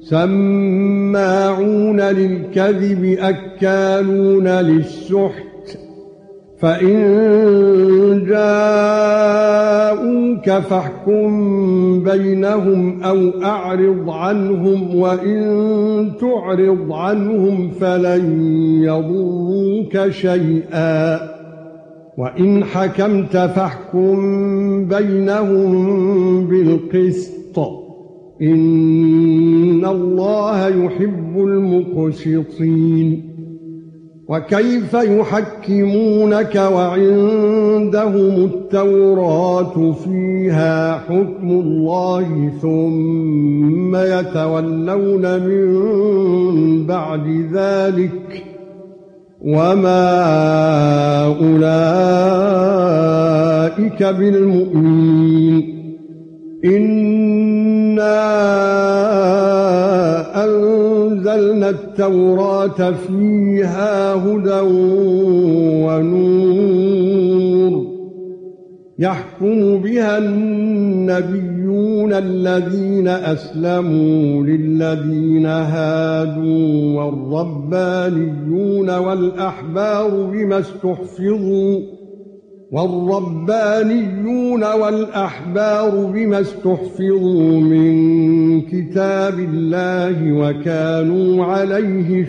سماعون للكذب أكالون للسحت فإن جاءوك فاحكم بينهم أو أعرض عنهم وإن تعرض عنهم فلن يضروك شيئا وإن حكمت فاحكم بينهم بالقسط إن الله يحب المقسطين وكيف يحكمونك وعندهم التوراة فيها حكم الله ثم يتولون من بعد ذلك وما أولئك بالمؤمنين إنا أنزلنا التوراة فيها هدى ونور يحكم بها النبيون الذين أسلموا للذين هادوا والربانيون والأحبار بما استحفظوا من كتاب الله وكانوا عليه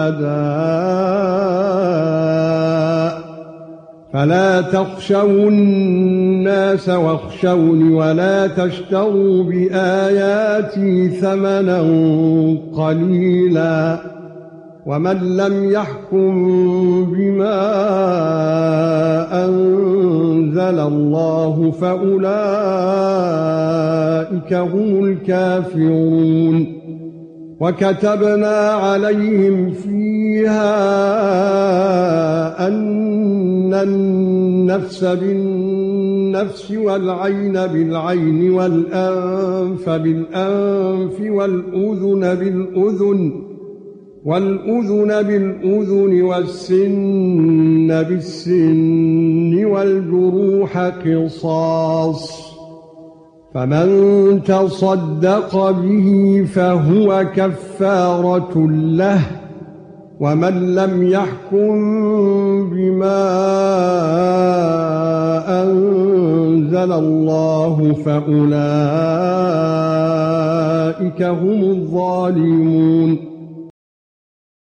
شهداء فلا تخشوا الناس واخشوني ولا تشتروا بآياتي ثمنا قليلا ومن لم يحكم بما أنزل الله فأولئك هم الكافرون وكتبنا عليهم فيها أن النفس بالنفس والعين بالعين والأنف بالأنف والأذن بالأذن والسن بالسن والجروح قصاص فمن تصدق به فهو كفارة له ومن لم يحكم بما أنزل الله فأولئك هم الظالمون